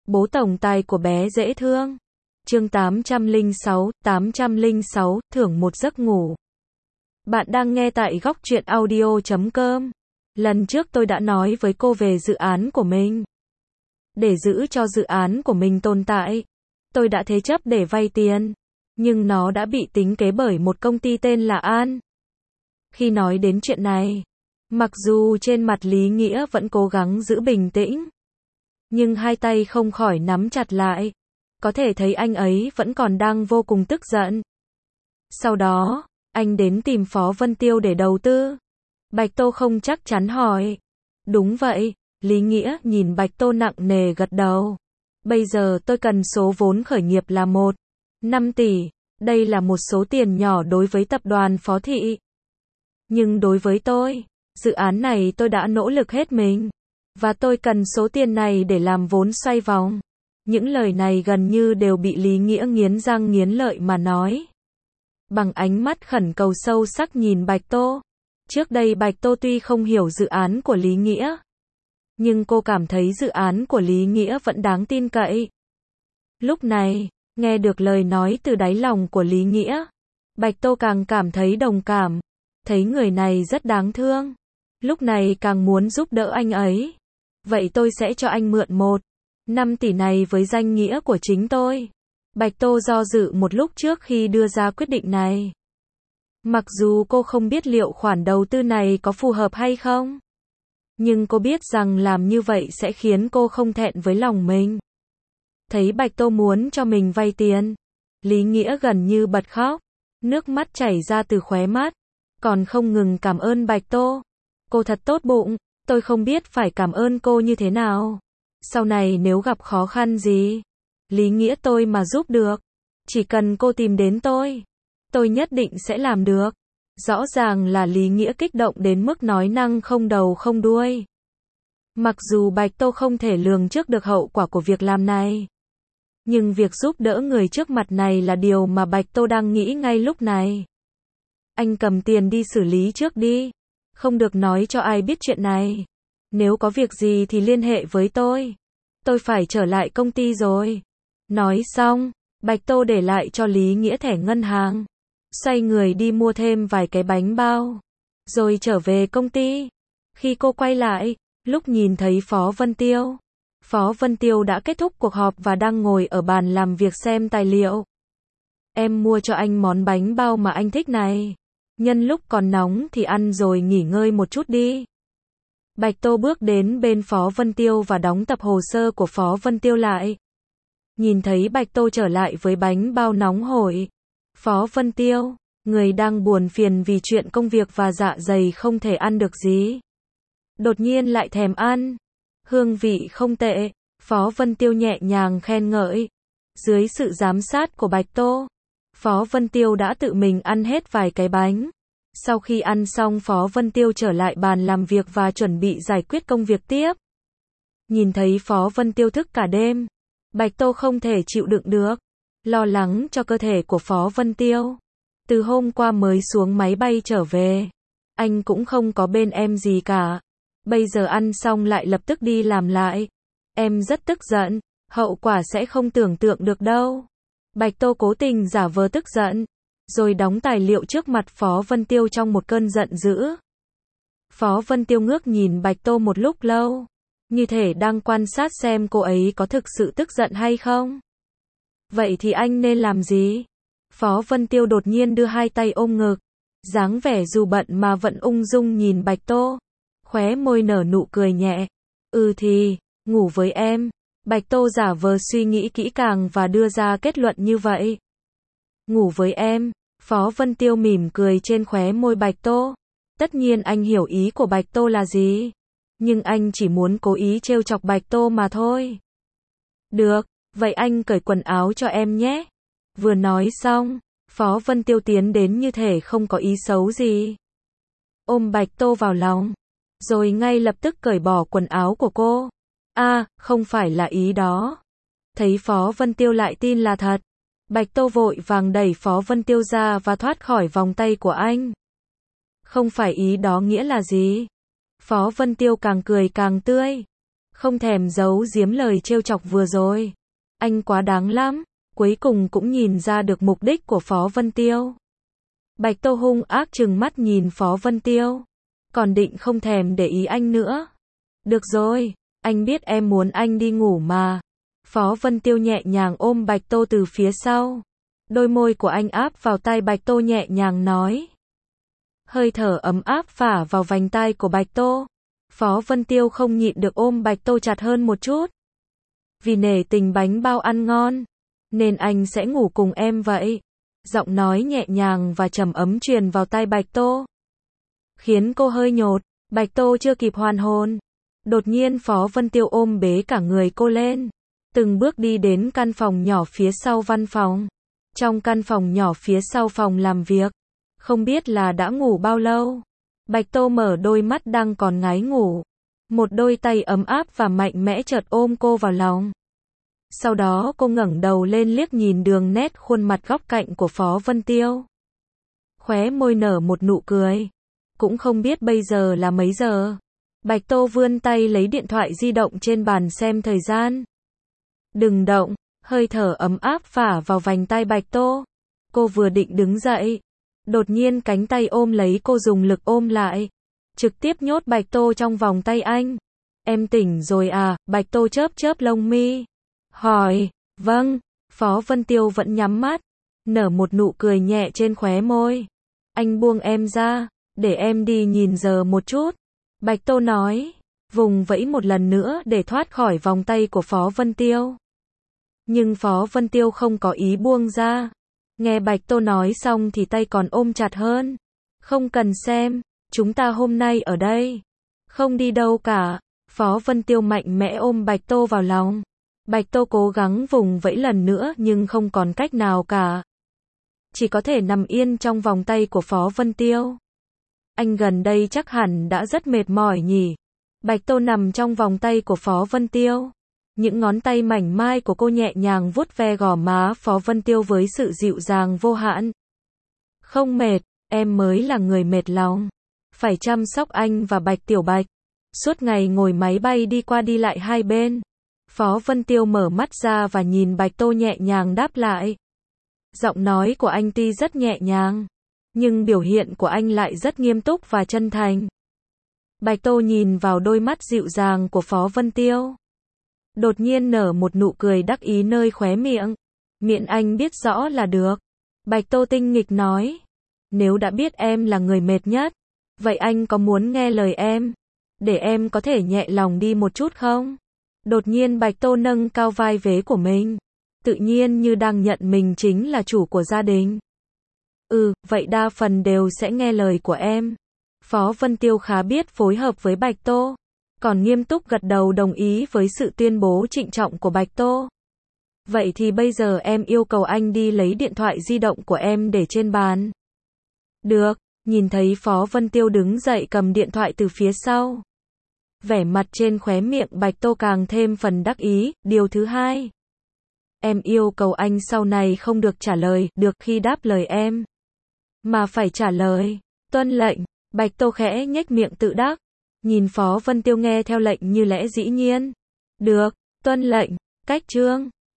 Bố tổng tài của bé dễ thương. Chương 806, thưởng một giấc ngủ. Bạn đang nghe tại góc truyện audio.com. Lần trước tôi đã nói với cô về dự án của mình. Để giữ cho dự án của mình tồn tại, tôi đã thế chấp để vay tiền. Nhưng nó đã bị tính kế bởi một công ty tên là An. Khi nói đến chuyện này, mặc dù trên mặt Lý Nghĩa vẫn cố gắng giữ bình tĩnh, nhưng hai tay không khỏi nắm chặt lại. Có thể thấy anh ấy vẫn còn đang vô cùng tức giận. Sau đó, anh đến tìm Phó Vân Tiêu để đầu tư. Bạch Tô không chắc chắn hỏi. Đúng vậy, Lý Nghĩa nhìn Bạch Tô nặng nề gật đầu. Bây giờ tôi cần số vốn khởi nghiệp là 1,5 tỷ. Đây là một số tiền nhỏ đối với tập đoàn Phó Thị. Nhưng đối với tôi, dự án này tôi đã nỗ lực hết mình. Và tôi cần số tiền này để làm vốn xoay vòng. Những lời này gần như đều bị Lý Nghĩa nghiến răng nghiến lợi mà nói. Bằng ánh mắt khẩn cầu sâu sắc nhìn Bạch Tô. Trước đây Bạch Tô tuy không hiểu dự án của Lý Nghĩa, nhưng cô cảm thấy dự án của Lý Nghĩa vẫn đáng tin cậy. Lúc này, nghe được lời nói từ đáy lòng của Lý Nghĩa, Bạch Tô càng cảm thấy đồng cảm. Thấy người này rất đáng thương. Lúc này càng muốn giúp đỡ anh ấy. Vậy tôi sẽ cho anh mượn 1,5 tỷ này với danh nghĩa của chính tôi. Bạch Tô do dự một lúc trước khi đưa ra quyết định này. Mặc dù cô không biết liệu khoản đầu tư này có phù hợp hay không, nhưng cô biết rằng làm như vậy sẽ khiến cô không thẹn với lòng mình. Thấy Bạch Tô muốn cho mình vay tiền, Lý Nghĩa gần như bật khóc, nước mắt chảy ra từ khóe mắt, còn không ngừng cảm ơn Bạch Tô. Cô thật tốt bụng, tôi không biết phải cảm ơn cô như thế nào. Sau này nếu gặp khó khăn gì, Lý Nghĩa tôi mà giúp được, chỉ cần cô tìm đến tôi nhất định sẽ làm được. Rõ ràng là Lý Nghĩa kích động đến mức nói năng không đầu không đuôi. Mặc dù Bạch Tô không thể lường trước được hậu quả của việc làm này, nhưng việc giúp đỡ người trước mặt này là điều mà Bạch Tô đang nghĩ ngay lúc này. Anh cầm tiền đi xử lý trước đi, không được nói cho ai biết chuyện này. Nếu có việc gì thì liên hệ với tôi phải trở lại công ty rồi. Nói xong, Bạch Tô để lại cho Lý Nghĩa thẻ ngân hàng, xoay người đi mua thêm vài cái bánh bao, rồi trở về công ty. Khi cô quay lại, lúc nhìn thấy Phó Vân Tiêu đã kết thúc cuộc họp và đang ngồi ở bàn làm việc xem tài liệu. Em mua cho anh món bánh bao mà anh thích này. Nhân lúc còn nóng thì ăn rồi nghỉ ngơi một chút đi. Bạch Tô bước đến bên Phó Vân Tiêu và đóng tập hồ sơ của Phó Vân Tiêu lại. Nhìn thấy Bạch Tô trở lại với bánh bao nóng hổi. Phó Vân Tiêu, người đang buồn phiền vì chuyện công việc và dạ dày không thể ăn được gì, đột nhiên lại thèm ăn. Hương vị không tệ, Phó Vân Tiêu nhẹ nhàng khen ngợi. Dưới sự giám sát của Bạch Tô, Phó Vân Tiêu đã tự mình ăn hết vài cái bánh. Sau khi ăn xong, Phó Vân Tiêu trở lại bàn làm việc và chuẩn bị giải quyết công việc tiếp. Nhìn thấy Phó Vân Tiêu thức cả đêm, Bạch Tô không thể chịu đựng được, lo lắng cho cơ thể của Phó Vân Tiêu. Từ hôm qua mới xuống máy bay trở về, anh cũng không có bên em gì cả. Bây giờ ăn xong lại lập tức đi làm lại. Em rất tức giận, hậu quả sẽ không tưởng tượng được đâu. Bạch Tô cố tình giả vờ tức giận, rồi đóng tài liệu trước mặt Phó Vân Tiêu trong một cơn giận dữ. Phó Vân Tiêu ngước nhìn Bạch Tô một lúc lâu, như thể đang quan sát xem cô ấy có thực sự tức giận hay không. Vậy thì anh nên làm gì? Phó Vân Tiêu đột nhiên đưa hai tay ôm ngực, dáng vẻ dù bận mà vẫn ung dung nhìn Bạch Tô, khóe môi nở nụ cười nhẹ. Thì, ngủ với em. Bạch Tô giả vờ suy nghĩ kỹ càng và đưa ra kết luận như vậy. Ngủ với em. Phó Vân Tiêu mỉm cười trên khóe môi Bạch Tô. Tất nhiên anh hiểu ý của Bạch Tô là gì, nhưng anh chỉ muốn cố ý trêu chọc Bạch Tô mà thôi. Được, vậy anh cởi quần áo cho em nhé. Vừa nói xong, Phó Vân Tiêu tiến đến như thể không có ý xấu gì, ôm Bạch Tô vào lòng, rồi ngay lập tức cởi bỏ quần áo của cô. Không phải là ý đó. Thấy Phó Vân Tiêu lại tin là thật, Bạch Tô vội vàng đẩy Phó Vân Tiêu ra và thoát khỏi vòng tay của anh. Không phải ý đó nghĩa là gì? Phó Vân Tiêu càng cười càng tươi. không thèm giấu giếm lời trêu chọc vừa rồi. Anh quá đáng lắm, cuối cùng cũng nhìn ra được mục đích của Phó Vân Tiêu. Bạch Tô hung ác trừng mắt nhìn Phó Vân Tiêu, còn định không thèm để ý anh nữa. Được rồi, anh biết em muốn anh đi ngủ mà. Phó Vân Tiêu nhẹ nhàng ôm Bạch Tô từ phía sau. Đôi môi của anh áp vào tai Bạch Tô nhẹ nhàng nói. Hơi thở ấm áp phả vào vành tai của Bạch Tô. Phó Vân Tiêu không nhịn được ôm Bạch Tô chặt hơn một chút. Vì nể tình bánh bao ăn ngon, nên anh sẽ ngủ cùng em vậy. Giọng nói nhẹ nhàng và trầm ấm truyền vào tai Bạch Tô, khiến cô hơi nhột. Bạch Tô chưa kịp hoàn hồn, đột nhiên Phó Vân Tiêu ôm bế cả người cô lên, từng bước đi đến căn phòng nhỏ phía sau văn phòng. Trong căn phòng nhỏ phía sau phòng làm việc, không biết là đã ngủ bao lâu. Bạch Tô mở đôi mắt đang còn ngái ngủ. Một đôi tay ấm áp và mạnh mẽ chợt ôm cô vào lòng. Sau đó cô ngẩng đầu lên liếc nhìn đường nét khuôn mặt góc cạnh của Phó Vân Tiêu. Khóe môi nở một nụ cười. Cũng không biết bây giờ là mấy giờ. Bạch Tô vươn tay lấy điện thoại di động trên bàn xem thời gian. Đừng động, hơi thở ấm áp phả vào vành tai Bạch Tô. Cô vừa định đứng dậy, đột nhiên cánh tay ôm lấy cô dùng lực ôm lại, trực tiếp nhốt Bạch Tô trong vòng tay anh. Em tỉnh rồi à? Bạch Tô chớp chớp lông mi, hỏi. Vâng. Phó Vân Tiêu vẫn nhắm mắt, nở một nụ cười nhẹ trên khóe môi. Anh buông em ra, để em đi nhìn giờ một chút. Bạch Tô nói, vùng vẫy một lần nữa để thoát khỏi vòng tay của Phó Vân Tiêu. Nhưng Phó Vân Tiêu không có ý buông ra. Nghe Bạch Tô nói xong thì tay còn ôm chặt hơn. Không cần xem, chúng ta hôm nay ở đây, không đi đâu cả. Phó Vân Tiêu mạnh mẽ ôm Bạch Tô vào lòng. Bạch Tô cố gắng vùng vẫy lần nữa nhưng không còn cách nào cả. Chỉ có thể nằm yên trong vòng tay của Phó Vân Tiêu. Anh gần đây chắc hẳn đã rất mệt mỏi nhỉ? Bạch Tô nằm trong vòng tay của Phó Vân Tiêu. Những ngón tay mảnh mai của cô nhẹ nhàng vuốt ve gò má Phó Vân Tiêu với sự dịu dàng vô hạn. Không mệt, em mới là người mệt lòng. Phải chăm sóc anh và Bạch Tiểu Bạch. Suốt ngày ngồi máy bay đi qua đi lại hai bên. Phó Vân Tiêu mở mắt ra và nhìn Bạch Tô nhẹ nhàng đáp lại. Giọng nói của anh tuy rất nhẹ nhàng, nhưng biểu hiện của anh lại rất nghiêm túc và chân thành. Bạch Tô nhìn vào đôi mắt dịu dàng của Phó Vân Tiêu, đột nhiên nở một nụ cười đắc ý nơi khóe miệng. Miệng anh biết rõ là được. Bạch Tô tinh nghịch nói. Nếu đã biết em là người mệt nhất, vậy anh có muốn nghe lời em, để em có thể nhẹ lòng đi một chút không? Đột nhiên Bạch Tô nâng cao vai vế của mình, tự nhiên như đang nhận mình chính là chủ của gia đình. Vậy đa phần đều sẽ nghe lời của em. Phó Vân Tiêu khá biết phối hợp với Bạch Tô, còn nghiêm túc gật đầu đồng ý với sự tuyên bố trịnh trọng của Bạch Tô. Vậy thì bây giờ em yêu cầu anh đi lấy điện thoại di động của em để trên bàn. Được. Nhìn thấy Phó Vân Tiêu đứng dậy cầm điện thoại từ phía sau, vẻ mặt trên khóe miệng Bạch Tô càng thêm phần đắc ý. Điều thứ hai, em yêu cầu anh sau này không được trả lời được khi đáp lời em, mà phải trả lời. Tuân lệnh. Bạch Tô khẽ nhếch miệng tự đắc, nhìn Phó Vân Tiêu nghe theo lệnh như lẽ dĩ nhiên. Được, tuân lệnh. Cách chương